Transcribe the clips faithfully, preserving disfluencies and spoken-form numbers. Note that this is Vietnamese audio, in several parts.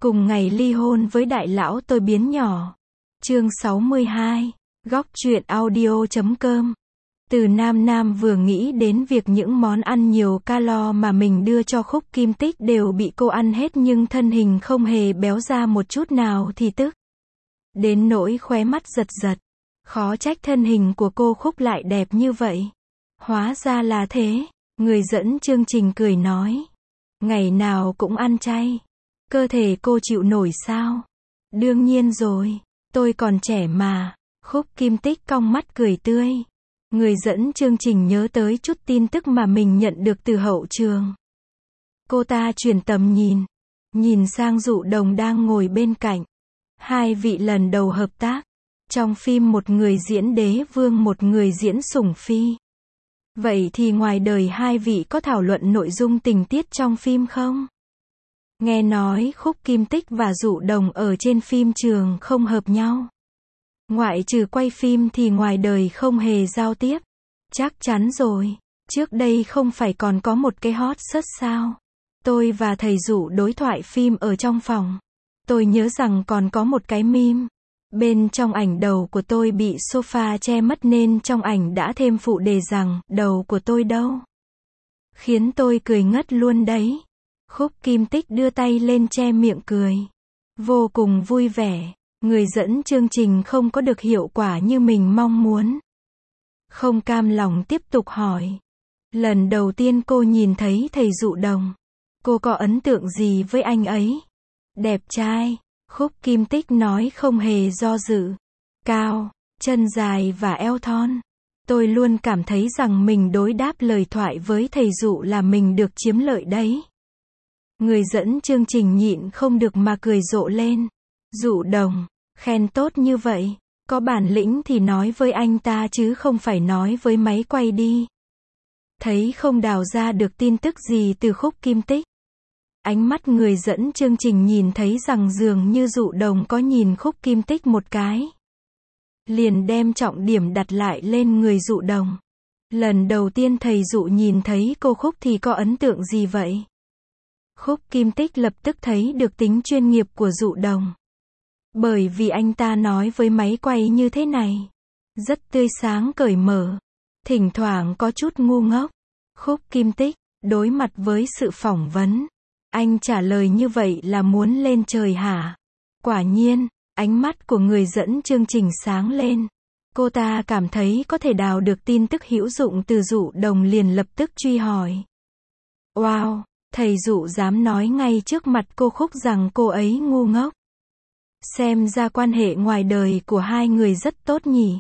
Cùng ngày ly hôn với đại lão tôi biến nhỏ. Chương sáu mươi hai. Góc truyện audio chấm com. Từ Nam Nam vừa nghĩ đến việc những món ăn nhiều calo mà mình đưa cho Khúc Kim Tích đều bị cô ăn hết nhưng thân hình không hề béo ra một chút nào thì tức. Đến nỗi khóe mắt giật giật. Khó trách thân hình của cô Khúc lại đẹp như vậy. Hóa ra là thế. Người dẫn chương trình cười nói. Ngày nào cũng ăn chay. Cơ thể cô chịu nổi sao? Đương nhiên rồi. Tôi còn trẻ mà. Khúc Kim Tích cong mắt cười tươi. Người dẫn chương trình nhớ tới chút tin tức mà mình nhận được từ hậu trường. Cô ta chuyển tầm nhìn. Nhìn sang Dụ Đồng đang ngồi bên cạnh. Hai vị lần đầu hợp tác. Trong phim một người diễn đế vương một người diễn sủng phi. Vậy thì ngoài đời hai vị có thảo luận nội dung tình tiết trong phim không? Nghe nói Khúc Kim Tích và Dụ Đồng ở trên phim trường không hợp nhau. Ngoại trừ quay phim thì ngoài đời không hề giao tiếp. Chắc chắn rồi. Trước đây không phải còn có một cái hot search sao? Tôi và thầy Dụ đối thoại phim ở trong phòng. Tôi nhớ rằng còn có một cái meme. Bên trong ảnh đầu của tôi bị sofa che mất nên trong ảnh đã thêm phụ đề rằng, đầu của tôi đâu? Khiến tôi cười ngất luôn đấy. Khúc Kim Tích đưa tay lên che miệng cười. Vô cùng vui vẻ. Người dẫn chương trình không có được hiệu quả như mình mong muốn. Không cam lòng tiếp tục hỏi. Lần đầu tiên cô nhìn thấy thầy Dụ Đồng. Cô có ấn tượng gì với anh ấy? Đẹp trai. Khúc Kim Tích nói không hề do dự. Cao, chân dài và eo thon. Tôi luôn cảm thấy rằng mình đối đáp lời thoại với thầy Dụ là mình được chiếm lợi đấy. Người dẫn chương trình nhịn không được mà cười rộ lên. Dụ Đồng, khen tốt như vậy. Có bản lĩnh thì nói với anh ta chứ không phải nói với máy quay đi. Thấy không đào ra được tin tức gì từ Khúc Kim Tích. Ánh mắt người dẫn chương trình nhìn thấy rằng dường như Dụ Đồng có nhìn Khúc Kim Tích một cái. Liền đem trọng điểm đặt lại lên người Dụ Đồng. Lần đầu tiên thầy Dụ nhìn thấy cô Khúc thì có ấn tượng gì vậy? Khúc Kim Tích lập tức thấy được tính chuyên nghiệp của Dụ Đồng. Bởi vì anh ta nói với máy quay như thế này. Rất tươi sáng cởi mở. Thỉnh thoảng có chút ngu ngốc. Khúc Kim Tích, đối mặt với sự phỏng vấn. Anh trả lời như vậy là muốn lên trời hả? Quả nhiên, ánh mắt của người dẫn chương trình sáng lên. Cô ta cảm thấy có thể đào được tin tức hữu dụng từ Dụ Đồng liền lập tức truy hỏi. Wow, thầy Dụ dám nói ngay trước mặt cô Khúc rằng cô ấy ngu ngốc. Xem ra quan hệ ngoài đời của hai người rất tốt nhỉ.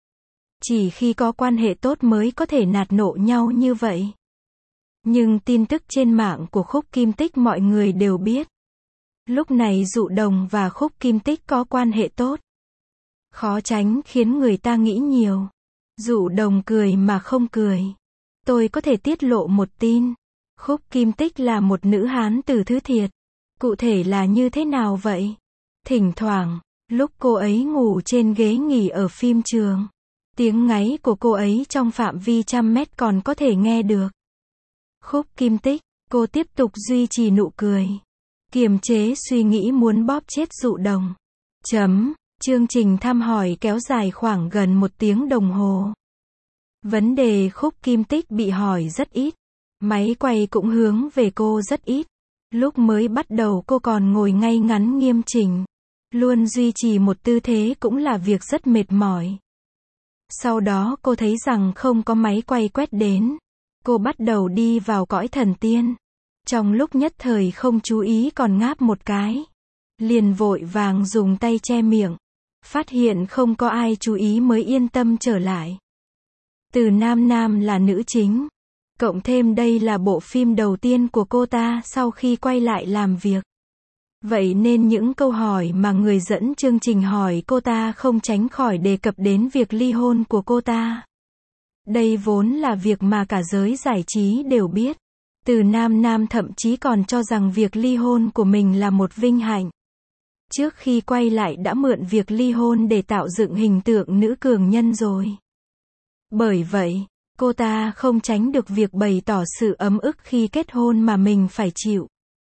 Chỉ khi có quan hệ tốt mới có thể nạt nộ nhau như vậy. Nhưng tin tức trên mạng của Khúc Kim Tích mọi người đều biết. Lúc này Dụ Đồng và Khúc Kim Tích có quan hệ tốt. Khó tránh khiến người ta nghĩ nhiều. Dụ Đồng cười mà không cười. Tôi có thể tiết lộ một tin. Khúc Kim Tích là một nữ hán tử thứ thiệt. Cụ thể là như thế nào vậy? Thỉnh thoảng, lúc cô ấy ngủ trên ghế nghỉ ở phim trường. Tiếng ngáy của cô ấy trong phạm vi trăm mét còn có thể nghe được. Khúc Kim Tích, cô tiếp tục duy trì nụ cười. Kiềm chế suy nghĩ muốn bóp chết Dụ Đồng. Chấm, chương trình thăm hỏi kéo dài khoảng gần một tiếng đồng hồ. Vấn đề Khúc Kim Tích bị hỏi rất ít. Máy quay cũng hướng về cô rất ít. Lúc mới bắt đầu cô còn ngồi ngay ngắn nghiêm chỉnh. Luôn duy trì một tư thế cũng là việc rất mệt mỏi. Sau đó cô thấy rằng không có máy quay quét đến. Cô bắt đầu đi vào cõi thần tiên. Trong lúc nhất thời không chú ý còn ngáp một cái. Liền vội vàng dùng tay che miệng. Phát hiện không có ai chú ý mới yên tâm trở lại. Từ Nam Nam là nữ chính. Cộng thêm đây là bộ phim đầu tiên của cô ta sau khi quay lại làm việc. Vậy nên những câu hỏi mà người dẫn chương trình hỏi cô ta không tránh khỏi đề cập đến việc ly hôn của cô ta. Đây vốn là việc mà cả giới giải trí đều biết. Từ Nam Nam thậm chí còn cho rằng việc ly hôn của mình là một vinh hạnh. Trước khi quay lại đã mượn việc ly hôn để tạo dựng hình tượng nữ cường nhân rồi. Bởi vậy, cô ta không tránh được việc bày tỏ sự ấm ức khi kết hôn mà mình phải chịu.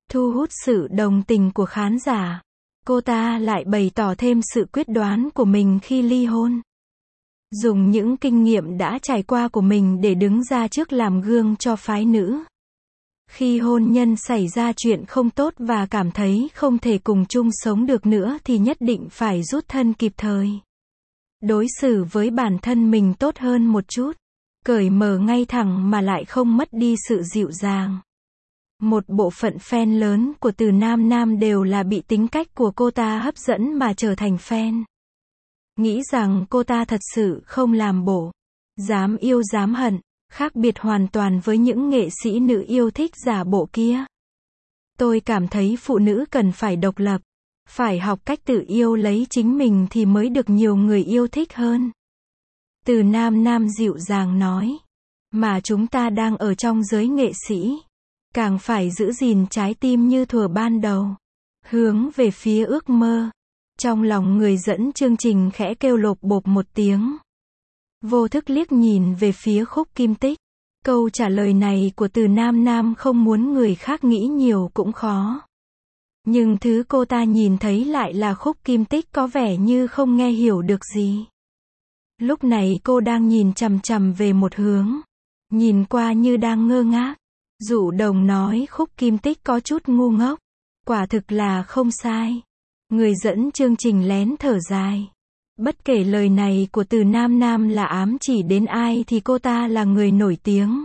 thu hút sự đồng tình của khán giả. Cô ta lại bày tỏ thêm sự quyết đoán của mình khi ly hôn. Dùng những kinh nghiệm đã trải qua của mình để đứng ra trước làm gương cho phái nữ. Khi hôn nhân xảy ra chuyện không tốt và cảm thấy không thể cùng chung sống được nữa thì nhất định phải rút thân kịp thời. Đối xử với bản thân mình tốt hơn một chút. Cởi mở ngay thẳng mà lại không mất đi sự dịu dàng. Một bộ phận fan lớn của Từ Nam Nam đều là bị tính cách của cô ta hấp dẫn mà trở thành fan. Nghĩ rằng cô ta thật sự không làm bộ. Dám yêu dám hận. Khác biệt hoàn toàn với những nghệ sĩ nữ yêu thích giả bộ kia. Tôi cảm thấy phụ nữ cần phải độc lập. Phải học cách tự yêu lấy chính mình thì mới được nhiều người yêu thích hơn. Từ Nam Nam dịu dàng nói. Mà chúng ta đang ở trong giới nghệ sĩ. Càng phải giữ gìn trái tim như thuở ban đầu. Hướng về phía ước mơ. Trong lòng người dẫn chương trình khẽ kêu lộp bộp một tiếng. Vô thức liếc nhìn về phía Khúc Kim Tích. Câu trả lời này của Từ Nam Nam không muốn người khác nghĩ nhiều cũng khó. Nhưng thứ cô ta nhìn thấy lại là Khúc Kim Tích có vẻ như không nghe hiểu được gì. Lúc này cô đang nhìn chằm chằm về một hướng. Nhìn qua như đang ngơ ngác. Dụ Đồng nói Khúc Kim Tích có chút ngu ngốc. Quả thực là không sai. Người dẫn chương trình lén thở dài. Bất kể lời này của Từ Nam Nam là ám chỉ đến ai thì cô ta là người nổi tiếng.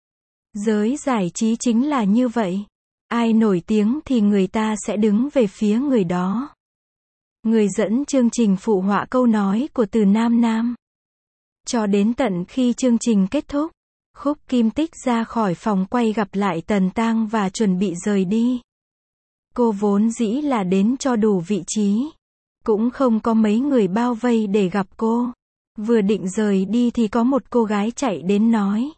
Giới giải trí chính là như vậy. Ai nổi tiếng thì người ta sẽ đứng về phía người đó. Người dẫn chương trình phụ họa câu nói của Từ Nam Nam. Cho đến tận khi chương trình kết thúc, Khúc Kim Tích ra khỏi phòng quay gặp lại Tần Tang và chuẩn bị rời đi. Cô vốn dĩ là đến cho đủ vị trí. Cũng không có mấy người bao vây để gặp cô. Vừa định rời đi thì có một cô gái chạy đến nói.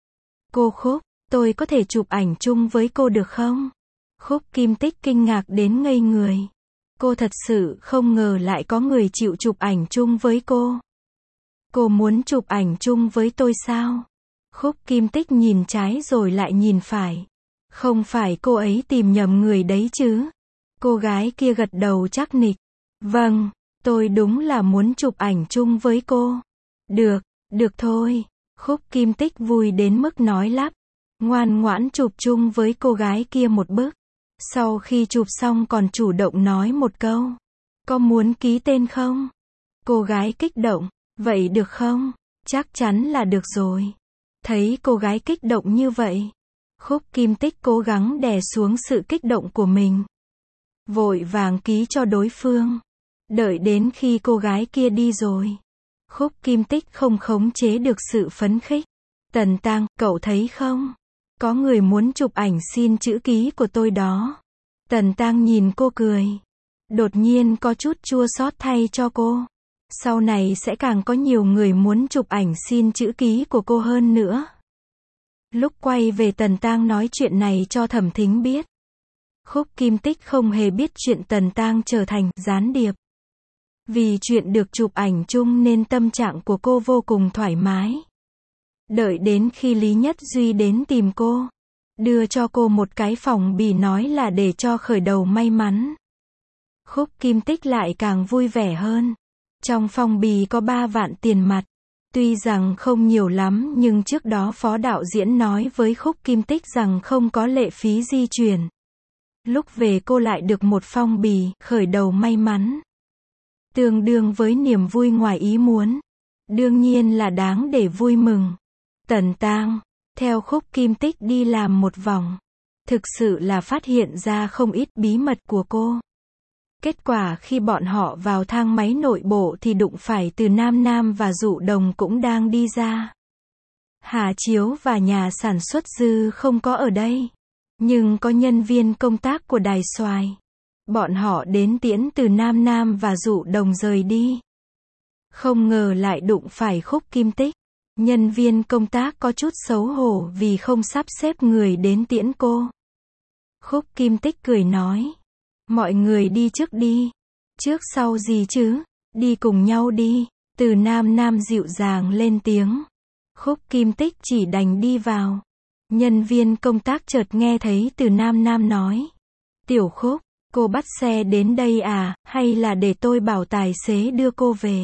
Cô Khúc, tôi có thể chụp ảnh chung với cô được không? Khúc Kim Tích kinh ngạc đến ngây người. Cô thật sự không ngờ lại có người chịu chụp ảnh chung với cô. Cô muốn chụp ảnh chung với tôi sao? Khúc Kim Tích nhìn trái rồi lại nhìn phải. Không phải cô ấy tìm nhầm người đấy chứ? Cô gái kia gật đầu chắc nịch. Vâng, tôi đúng là muốn chụp ảnh chung với cô. Được, được thôi. Khúc Kim Tích vui đến mức nói lắp. Ngoan ngoãn chụp chung với cô gái kia một bức. Sau khi chụp xong còn chủ động nói một câu. Có muốn ký tên không? Cô gái kích động. Vậy được không? Chắc chắn là được rồi. Thấy cô gái kích động như vậy. Khúc Kim Tích cố gắng đè xuống sự kích động của mình. Vội vàng ký cho đối phương. Đợi đến khi cô gái kia đi rồi. Khúc Kim Tích không khống chế được sự phấn khích. Tần Tang, cậu thấy không? Có người muốn chụp ảnh xin chữ ký của tôi đó. Tần Tang nhìn cô cười. Đột nhiên có chút chua xót thay cho cô. Sau này sẽ càng có nhiều người muốn chụp ảnh xin chữ ký của cô hơn nữa. Lúc quay về Tần Tang nói chuyện này cho Thẩm Thính biết. Khúc Kim Tích không hề biết chuyện Tần Tang trở thành gián điệp. Vì chuyện được chụp ảnh chung nên tâm trạng của cô vô cùng thoải mái. Đợi đến khi Lý Nhất Duy đến tìm cô. Đưa cho cô một cái phòng bì nói là để cho khởi đầu may mắn. Khúc Kim Tích lại càng vui vẻ hơn. Trong phong bì có ba vạn tiền mặt. Tuy rằng không nhiều lắm nhưng trước đó phó đạo diễn nói với Khúc Kim Tích rằng không có lệ phí di chuyển. Lúc về cô lại được một phong bì, khởi đầu may mắn. Tương đương với niềm vui ngoài ý muốn. Đương nhiên là đáng để vui mừng. Tần Tang, theo Khúc Kim Tích đi làm một vòng. Thực sự là phát hiện ra không ít bí mật của cô. Kết quả khi bọn họ vào thang máy nội bộ thì đụng phải Từ Nam Nam và Dụ Đồng cũng đang đi ra. Hà Chiếu và nhà sản xuất Dư không có ở đây. Nhưng có nhân viên công tác của Đài Xoài. Bọn họ đến tiễn Từ Nam Nam và Dụ Đồng rời đi. Không ngờ lại đụng phải Khúc Kim Tích. Nhân viên công tác có chút xấu hổ vì không sắp xếp người đến tiễn cô. Khúc Kim Tích cười nói. Mọi người đi trước đi. Trước sau gì chứ? Đi cùng nhau đi. Từ Nam Nam dịu dàng lên tiếng. Khúc Kim Tích chỉ đành đi vào. Nhân viên công tác chợt nghe thấy Từ Nam Nam nói. Tiểu Khúc, cô bắt xe đến đây à, hay là để tôi bảo tài xế đưa cô về?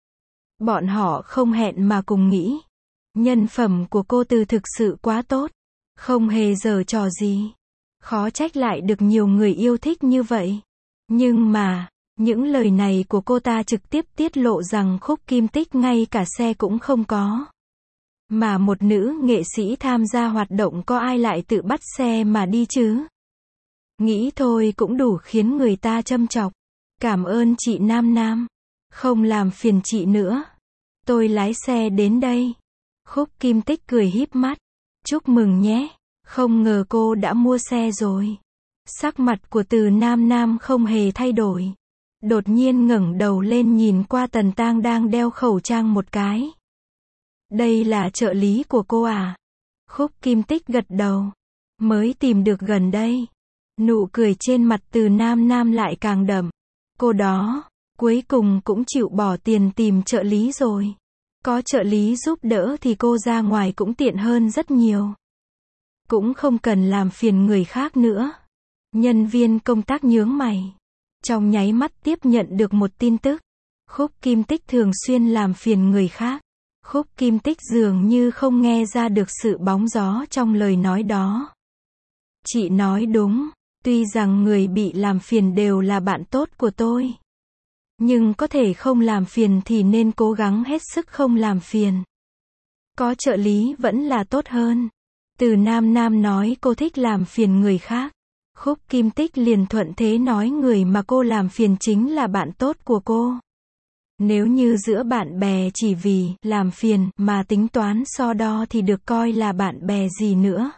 Bọn họ không hẹn mà cùng nghĩ. Nhân phẩm của cô Từ thực sự quá tốt. Không hề giở trò gì. Khó trách lại được nhiều người yêu thích như vậy. Nhưng mà, những lời này của cô ta trực tiếp tiết lộ rằng Khúc Kim Tích ngay cả xe cũng không có. Mà một nữ nghệ sĩ tham gia hoạt động có ai lại tự bắt xe mà đi chứ? Nghĩ thôi cũng đủ khiến người ta châm chọc. Cảm ơn chị Nam Nam. Không làm phiền chị nữa. Tôi lái xe đến đây. Khúc Kim Tích cười híp mắt. Chúc mừng nhé. Không ngờ cô đã mua xe rồi. Sắc mặt của Từ Nam Nam không hề thay đổi. Đột nhiên ngẩng đầu lên nhìn qua Tần Tang đang đeo khẩu trang một cái. Đây là trợ lý của cô à? Khúc Kim Tích gật đầu. Mới tìm được gần đây. Nụ cười trên mặt Từ Nam Nam lại càng đậm. Cô đó, cuối cùng cũng chịu bỏ tiền tìm trợ lý rồi. Có trợ lý giúp đỡ thì cô ra ngoài cũng tiện hơn rất nhiều. Cũng không cần làm phiền người khác nữa. Nhân viên công tác nhướng mày. Trong nháy mắt tiếp nhận được một tin tức. Khúc Kim Tích thường xuyên làm phiền người khác. Khúc Kim Tích dường như không nghe ra được sự bóng gió trong lời nói đó. Chị nói đúng. Tuy rằng người bị làm phiền đều là bạn tốt của tôi. Nhưng có thể không làm phiền thì nên cố gắng hết sức không làm phiền. Có trợ lý vẫn là tốt hơn. Từ Nam Nam nói cô thích làm phiền người khác. Khúc Kim Tích liền thuận thế nói người mà cô làm phiền chính là bạn tốt của cô. Nếu như giữa bạn bè chỉ vì làm phiền mà tính toán so đo thì được coi là bạn bè gì nữa.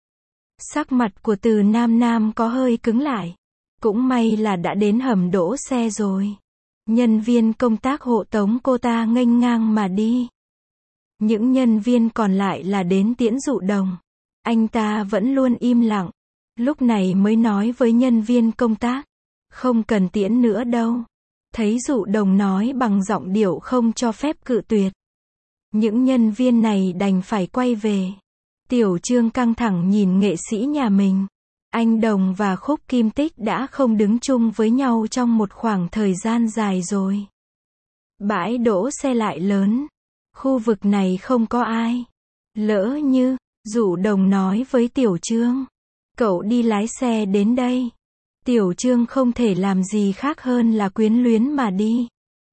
Sắc mặt của Từ Nam Nam có hơi cứng lại. Cũng may là đã đến hầm đỗ xe rồi. Nhân viên công tác hộ tống cô ta nghênh ngang mà đi. Những nhân viên còn lại là đến tiễn Dụ Đồng. Anh ta vẫn luôn im lặng. Lúc này mới nói với nhân viên công tác. Không cần tiễn nữa đâu. Thấy Dụ Đồng nói bằng giọng điệu không cho phép cự tuyệt. Những nhân viên này đành phải quay về. Tiểu Trương căng thẳng nhìn nghệ sĩ nhà mình. Anh Đồng và Khúc Kim Tích đã không đứng chung với nhau trong một khoảng thời gian dài rồi. Bãi đỗ xe lại lớn. Khu vực này không có ai. Lỡ như, Dụ Đồng nói với Tiểu Trương. Cậu đi lái xe đến đây. Tiểu Trương không thể làm gì khác hơn là quyến luyến mà đi.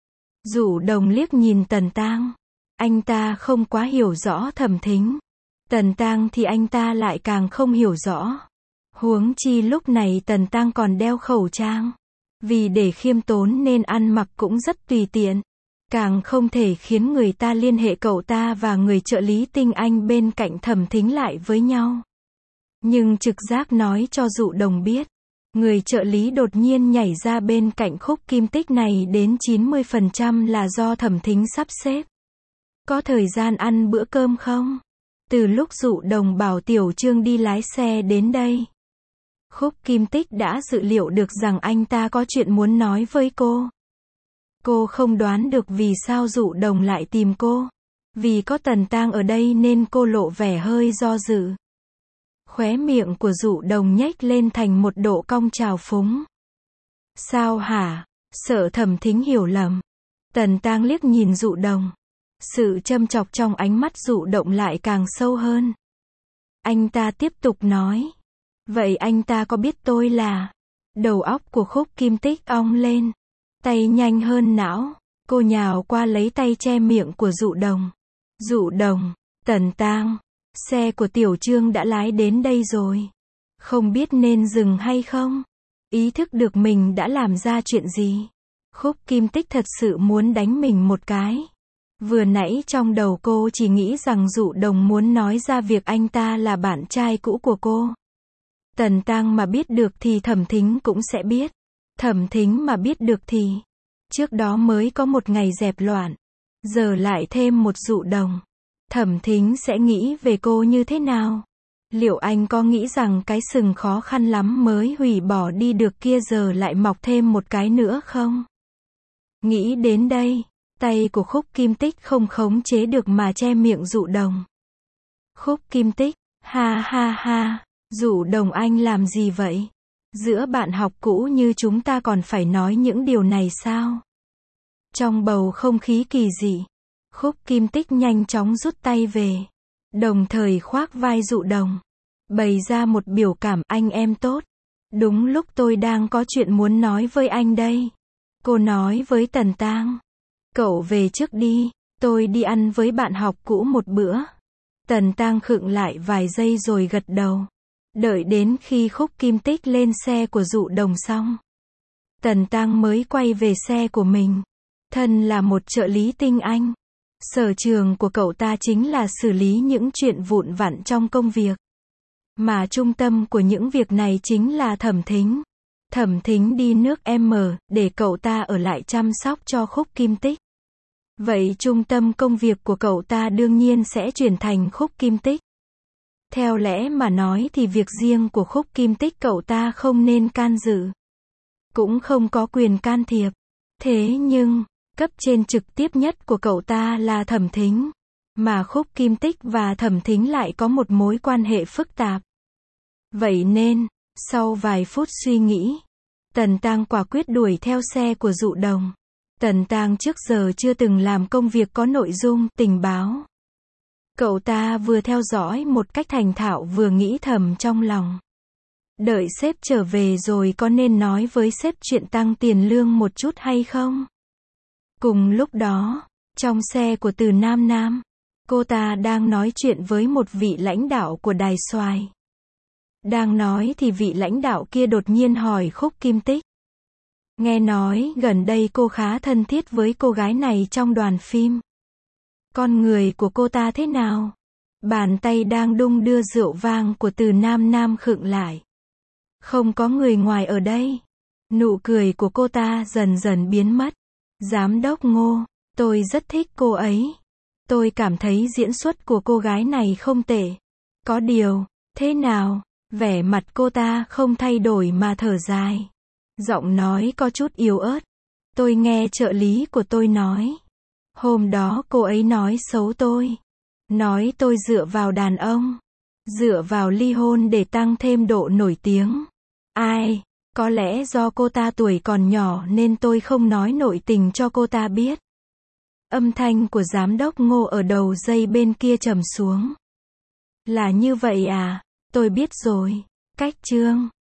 Dụ Đồng liếc nhìn Tần Tang. Anh ta không quá hiểu rõ Thẩm Thính. Tần Tang thì anh ta lại càng không hiểu rõ. Huống chi lúc này Tần Tang còn đeo khẩu trang. Vì để khiêm tốn nên ăn mặc cũng rất tùy tiện. Càng không thể khiến người ta liên hệ cậu ta và người trợ lý tinh anh bên cạnh Thẩm Thính lại với nhau. Nhưng trực giác nói cho Dụ Đồng biết. Người trợ lý đột nhiên nhảy ra bên cạnh Khúc Kim Tích này đến chín mươi phần trăm là do Thẩm Thính sắp xếp. Có thời gian ăn bữa cơm không? Từ lúc Dụ Đồng bảo Tiểu Trương đi lái xe đến đây. Khúc Kim Tích đã dự liệu được rằng anh ta có chuyện muốn nói với cô. Cô không đoán được vì sao Dụ Đồng lại tìm cô. Vì có Tần Tang ở đây nên cô lộ vẻ hơi do dự. Khóe miệng của Dụ Đồng nhếch lên thành một độ cong trào phúng. Sao hả? Sợ Thẩm Thính hiểu lầm. Tần Tang liếc nhìn Dụ Đồng. Sự châm chọc trong ánh mắt Dụ Động lại càng sâu hơn. Anh ta tiếp tục nói. Vậy anh ta có biết tôi là... Đầu óc của Khúc Kim Tích ong lên. Tay nhanh hơn não. Cô nhào qua lấy tay che miệng của Dụ Đồng. Dụ Đồng, Tần Tang, xe của Tiểu Trương đã lái đến đây rồi. Không biết nên dừng hay không? Ý thức được mình đã làm ra chuyện gì. Khúc Kim Tích thật sự muốn đánh mình một cái. Vừa nãy trong đầu cô chỉ nghĩ rằng Dụ Đồng muốn nói ra việc anh ta là bạn trai cũ của cô. Tần Tang mà biết được thì Thẩm Thính cũng sẽ biết. Thẩm Thính mà biết được thì... Trước đó mới có một ngày dẹp loạn. Giờ lại thêm một Dụ Đồng. Thẩm Thính sẽ nghĩ về cô như thế nào? Liệu anh có nghĩ rằng cái sừng khó khăn lắm mới hủy bỏ đi được kia giờ lại mọc thêm một cái nữa không? Nghĩ đến đây, tay của Khúc Kim Tích không khống chế được mà che miệng Dụ Đồng. Khúc Kim Tích, ha ha ha, Dụ Đồng anh làm gì vậy? Giữa bạn học cũ như chúng ta còn phải nói những điều này sao? Trong bầu không khí kỳ dị, Khúc Kim Tích nhanh chóng rút tay về, đồng thời khoác vai Dụ Đồng, bày ra một biểu cảm anh em tốt. Đúng lúc tôi đang có chuyện muốn nói với anh đây. Cô nói với Tần Tang. Cậu về trước đi, tôi đi ăn với bạn học cũ một bữa. Tần Tang khựng lại vài giây rồi gật đầu. Đợi đến khi Khúc Kim Tích lên xe của Dụ Đồng xong, Tần Tang mới quay về xe của mình. Thân là một trợ lý tinh anh, sở trường của cậu ta chính là xử lý những chuyện vụn vặt trong công việc. Mà trung tâm của những việc này chính là Thẩm Thính. Thẩm Thính đi nước M để cậu ta ở lại chăm sóc cho Khúc Kim Tích. Vậy trung tâm công việc của cậu ta đương nhiên sẽ chuyển thành Khúc Kim Tích. Theo lẽ mà nói thì việc riêng của Khúc Kim Tích cậu ta không nên can dự, cũng không có quyền can thiệp. Thế nhưng, cấp trên trực tiếp nhất của cậu ta là Thẩm Thính, mà Khúc Kim Tích và Thẩm Thính lại có một mối quan hệ phức tạp. Vậy nên, sau vài phút suy nghĩ, Tần Tang quả quyết đuổi theo xe của Dụ Đồng. Tần Tang trước giờ chưa từng làm công việc có nội dung tình báo. Cậu ta vừa theo dõi một cách thành thạo vừa nghĩ thầm trong lòng. Đợi sếp trở về rồi có nên nói với sếp chuyện tăng tiền lương một chút hay không? Cùng lúc đó, trong xe của Từ Nam Nam, cô ta đang nói chuyện với một vị lãnh đạo của Đài Soài. Đang nói thì vị lãnh đạo kia đột nhiên hỏi Khúc Kim Tích. Nghe nói gần đây cô khá thân thiết với cô gái này trong đoàn phim. Con người của cô ta thế nào? Bàn tay đang đung đưa rượu vang của Từ Nam Nam khựng lại. Không có người ngoài ở đây. Nụ cười của cô ta dần dần biến mất. Giám đốc Ngô, tôi rất thích cô ấy. Tôi cảm thấy diễn xuất của cô gái này không tệ. Có điều, thế nào? Vẻ mặt cô ta không thay đổi mà thở dài. Giọng nói có chút yếu ớt. Tôi nghe trợ lý của tôi nói. Hôm đó cô ấy nói xấu tôi. Nói tôi dựa vào đàn ông. Dựa vào ly hôn để tăng thêm độ nổi tiếng. Ai? Có lẽ do cô ta tuổi còn nhỏ nên tôi không nói nội tình cho cô ta biết. Âm thanh của giám đốc Ngô ở đầu dây bên kia trầm xuống. Là như vậy à? Tôi biết rồi. Cách Trương.